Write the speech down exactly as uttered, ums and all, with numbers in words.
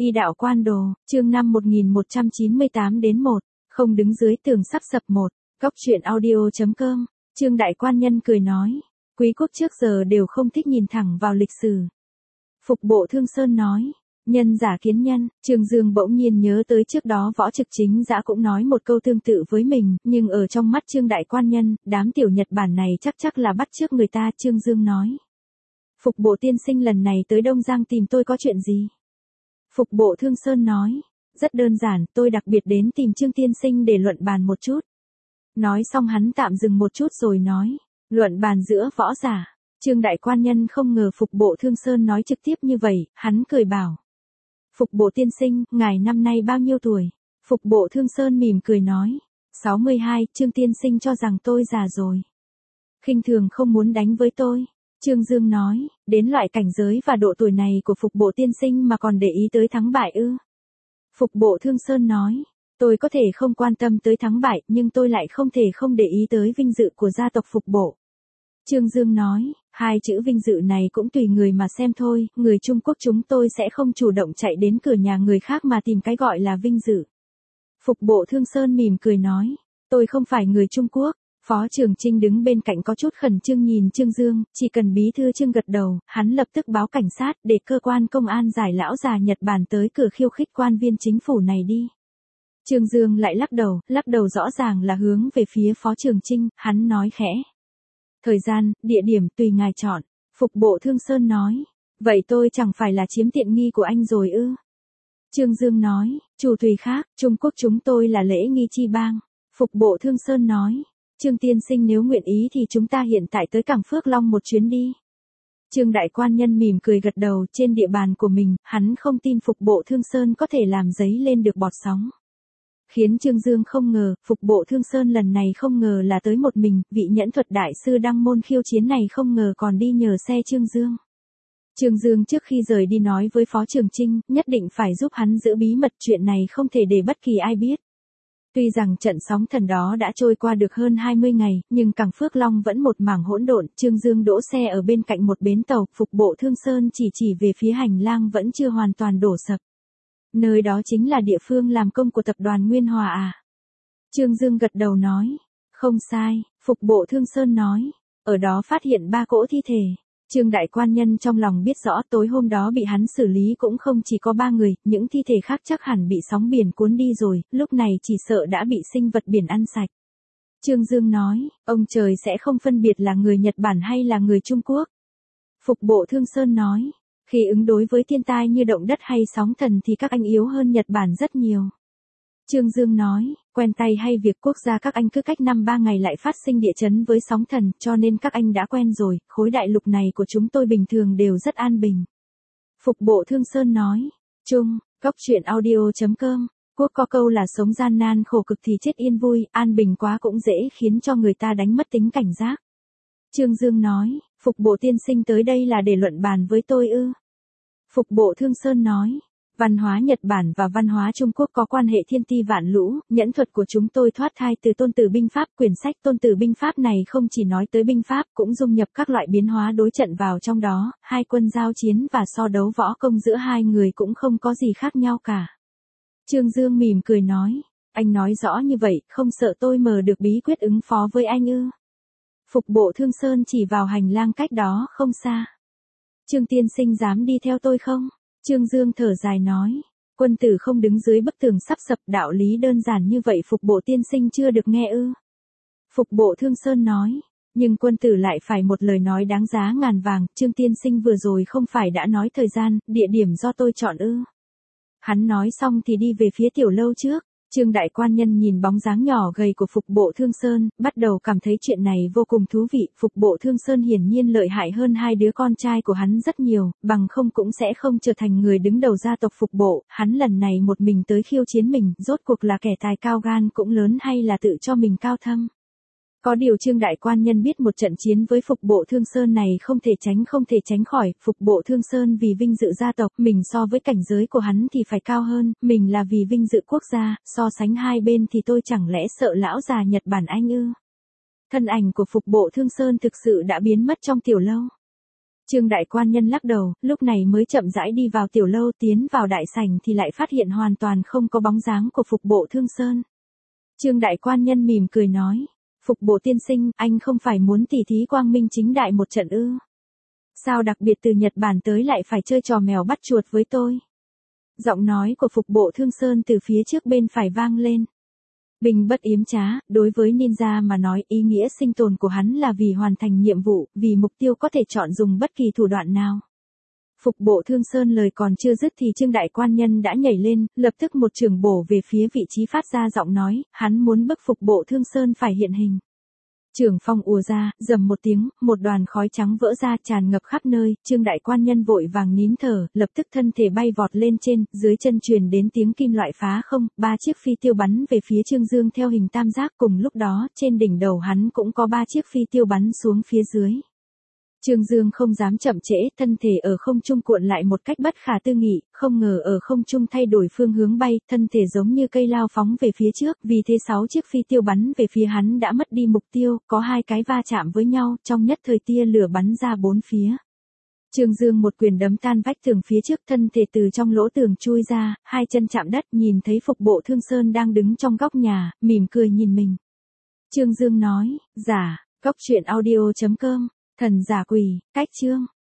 Y đạo quan đồ, chương năm một nghìn một trăm chín mươi tám đến một, không đứng dưới tường sắp sập một, góc truyện audio chấm com, Trương đại quan nhân cười nói, quý quốc trước giờ đều không thích nhìn thẳng vào lịch sử. Phục bộ Thương Sơn nói, nhân giả kiến nhân, Trương Dương bỗng nhiên nhớ tới trước đó Võ Trực Chính Dã cũng nói một câu tương tự với mình, nhưng ở trong mắt Trương đại quan nhân, đám tiểu Nhật Bản này chắc chắc là bắt chước người ta. Trương Dương nói, Phục bộ tiên sinh lần này tới Đông Giang tìm tôi có chuyện gì? Phục bộ Thương Sơn nói, rất đơn giản, tôi đặc biệt đến tìm Trương tiên sinh để luận bàn một chút. Nói xong hắn tạm dừng một chút rồi nói, luận bàn giữa võ giả. Trương đại quan nhân không ngờ Phục bộ Thương Sơn nói trực tiếp như vậy, hắn cười bảo. Phục bộ tiên sinh, ngài năm nay bao nhiêu tuổi? Phục bộ Thương Sơn mỉm cười nói, sáu mươi hai, Trương tiên sinh cho rằng tôi già rồi. Khinh thường không muốn đánh với tôi. Trương Dương nói, đến loại cảnh giới và độ tuổi này của Phục bộ tiên sinh mà còn để ý tới thắng bại ư? Phục bộ Thương Sơn nói, tôi có thể không quan tâm tới thắng bại, nhưng tôi lại không thể không để ý tới vinh dự của gia tộc Phục bộ. Trương Dương nói, hai chữ vinh dự này cũng tùy người mà xem thôi, người Trung Quốc chúng tôi sẽ không chủ động chạy đến cửa nhà người khác mà tìm cái gọi là vinh dự. Phục bộ Thương Sơn mỉm cười nói, tôi không phải người Trung Quốc. Phó Trường Trinh đứng bên cạnh có chút khẩn trương nhìn Trương Dương, chỉ cần bí thư Trương gật đầu, hắn lập tức báo cảnh sát để cơ quan công an giải lão già Nhật Bản tới cửa khiêu khích quan viên chính phủ này đi. Trương Dương lại lắc đầu, lắc đầu rõ ràng là hướng về phía Phó Trường Trinh, hắn nói khẽ. Thời gian, địa điểm tùy ngài chọn. Phục bộ Thương Sơn nói, vậy tôi chẳng phải là chiếm tiện nghi của anh rồi ư? Trương Dương nói, chủ tùy khác, Trung Quốc chúng tôi là lễ nghi chi bang. Phục bộ Thương Sơn nói, Trương tiên sinh nếu nguyện ý thì chúng ta hiện tại tới cảng Phước Long một chuyến đi. Trương đại quan nhân mỉm cười gật đầu, trên địa bàn của mình, hắn không tin Phục bộ Thương Sơn có thể làm dấy lên được bọt sóng. Khiến Trương Dương không ngờ, Phục bộ Thương Sơn lần này không ngờ là tới một mình, vị nhẫn thuật đại sư đăng môn khiêu chiến này không ngờ còn đi nhờ xe Trương Dương. Trương Dương trước khi rời đi nói với Phó Trường Trinh, nhất định phải giúp hắn giữ bí mật, chuyện này không thể để bất kỳ ai biết. Tuy rằng trận sóng thần đó đã trôi qua được hơn hai mươi ngày, nhưng cảng Phước Long vẫn một mảng hỗn độn. Trương Dương đỗ xe ở bên cạnh một bến tàu, Phục bộ Thương Sơn chỉ chỉ về phía hành lang vẫn chưa hoàn toàn đổ sập. Nơi đó chính là địa phương làm công của tập đoàn Nguyên Hòa à? Trương Dương gật đầu nói, không sai. Phục bộ Thương Sơn nói, ở đó phát hiện ba cỗ thi thể. Trương đại quan nhân trong lòng biết rõ tối hôm đó bị hắn xử lý cũng không chỉ có ba người, những thi thể khác chắc hẳn bị sóng biển cuốn đi rồi, lúc này chỉ sợ đã bị sinh vật biển ăn sạch. Trương Dương nói, ông trời sẽ không phân biệt là người Nhật Bản hay là người Trung Quốc. Phục bộ Thương Sơn nói, khi ứng đối với thiên tai như động đất hay sóng thần thì các anh yếu hơn Nhật Bản rất nhiều. Trương Dương nói, quen tay hay việc quốc gia các anh cứ cách năm ba ngày lại phát sinh địa chấn với sóng thần, cho nên các anh đã quen rồi, khối đại lục này của chúng tôi bình thường đều rất an bình. Phục bộ Thương Sơn nói, Trung, góc truyện audio chấm com, quốc có câu là sống gian nan khổ cực thì chết yên vui, an bình quá cũng dễ khiến cho người ta đánh mất tính cảnh giác. Trương Dương nói, Phục bộ tiên sinh tới đây là để luận bàn với tôi ư? Phục bộ Thương Sơn nói, văn hóa Nhật Bản và văn hóa Trung Quốc có quan hệ thiên ti vạn lũ, nhẫn thuật của chúng tôi thoát thai từ Tôn Tử binh pháp. Quyển sách Tôn Tử binh pháp này không chỉ nói tới binh pháp, cũng dung nhập các loại biến hóa đối trận vào trong đó, hai quân giao chiến và so đấu võ công giữa hai người cũng không có gì khác nhau cả. Trương Dương mỉm cười nói, anh nói rõ như vậy, không sợ tôi mờ được bí quyết ứng phó với anh ư? Phục bộ Thương Sơn chỉ vào hành lang cách đó không xa. Trương tiên sinh dám đi theo tôi không? Trương Dương thở dài nói, quân tử không đứng dưới bức tường sắp sập, đạo lý đơn giản như vậy Phục bộ tiên sinh chưa được nghe ư? Phục bộ Thương Sơn nói, nhưng quân tử lại phải một lời nói đáng giá ngàn vàng, Trương tiên sinh vừa rồi không phải đã nói thời gian, địa điểm do tôi chọn ư? Hắn nói xong thì đi về phía tiểu lâu trước. Trương đại quan nhân nhìn bóng dáng nhỏ gầy của Phục bộ Thương Sơn, bắt đầu cảm thấy chuyện này vô cùng thú vị. Phục bộ Thương Sơn hiển nhiên lợi hại hơn hai đứa con trai của hắn rất nhiều, bằng không cũng sẽ không trở thành người đứng đầu gia tộc Phục bộ. Hắn lần này một mình tới khiêu chiến mình, rốt cuộc là kẻ tài cao gan cũng lớn hay là tự cho mình cao thâm. Có điều Trương đại quan nhân biết một trận chiến với Phục bộ Thương Sơn này không thể tránh không thể tránh khỏi. Phục bộ Thương Sơn vì vinh dự gia tộc, mình so với cảnh giới của hắn thì phải cao hơn, mình là vì vinh dự quốc gia, so sánh hai bên thì tôi chẳng lẽ sợ lão già Nhật Bản anh ư? Thân ảnh của Phục bộ Thương Sơn thực sự đã biến mất trong tiểu lâu. Trương đại quan nhân lắc đầu, lúc này mới chậm rãi đi vào tiểu lâu, tiến vào đại sảnh thì lại phát hiện hoàn toàn không có bóng dáng của Phục Bộ Thương Sơn. Trương đại quan nhân mỉm cười nói, Phục Bộ tiên sinh, anh không phải muốn tỉ thí quang minh chính đại một trận ư? Sao đặc biệt từ Nhật Bản tới lại phải chơi trò mèo bắt chuột với tôi? Giọng nói của Phục Bộ Thương Sơn từ phía trước bên phải vang lên. Bình bất yếm trá, đối với ninja mà nói, ý nghĩa sinh tồn của hắn là vì hoàn thành nhiệm vụ, vì mục tiêu có thể chọn dùng bất kỳ thủ đoạn nào. Phục Bộ Thương Sơn lời còn chưa dứt thì Trương đại quan nhân đã nhảy lên, lập tức một chưởng bổ về phía vị trí phát ra giọng nói, hắn muốn bức Phục Bộ Thương Sơn phải hiện hình. Chưởng phong ùa ra, rầm một tiếng, một đoàn khói trắng vỡ ra tràn ngập khắp nơi, Trương đại quan nhân vội vàng nín thở, lập tức thân thể bay vọt lên trên, dưới chân truyền đến tiếng kim loại phá không, ba chiếc phi tiêu bắn về phía Trương Dương theo hình tam giác, cùng lúc đó, trên đỉnh đầu hắn cũng có ba chiếc phi tiêu bắn xuống phía dưới. Trương Dương không dám chậm trễ, thân thể ở không trung cuộn lại một cách bất khả tư nghị, không ngờ ở không trung thay đổi phương hướng bay, thân thể giống như cây lao phóng về phía trước, vì thế sáu chiếc phi tiêu bắn về phía hắn đã mất đi mục tiêu, có hai cái va chạm với nhau, trong nhất thời tia lửa bắn ra bốn phía. Trương Dương một quyền đấm tan vách tường phía trước, thân thể từ trong lỗ tường chui ra, hai chân chạm đất, nhìn thấy Phục Bộ Thương Sơn đang đứng trong góc nhà, mỉm cười nhìn mình. Trương Dương nói, giả, góc truyện audio chấm com. Thần giả quỷ, cách chương.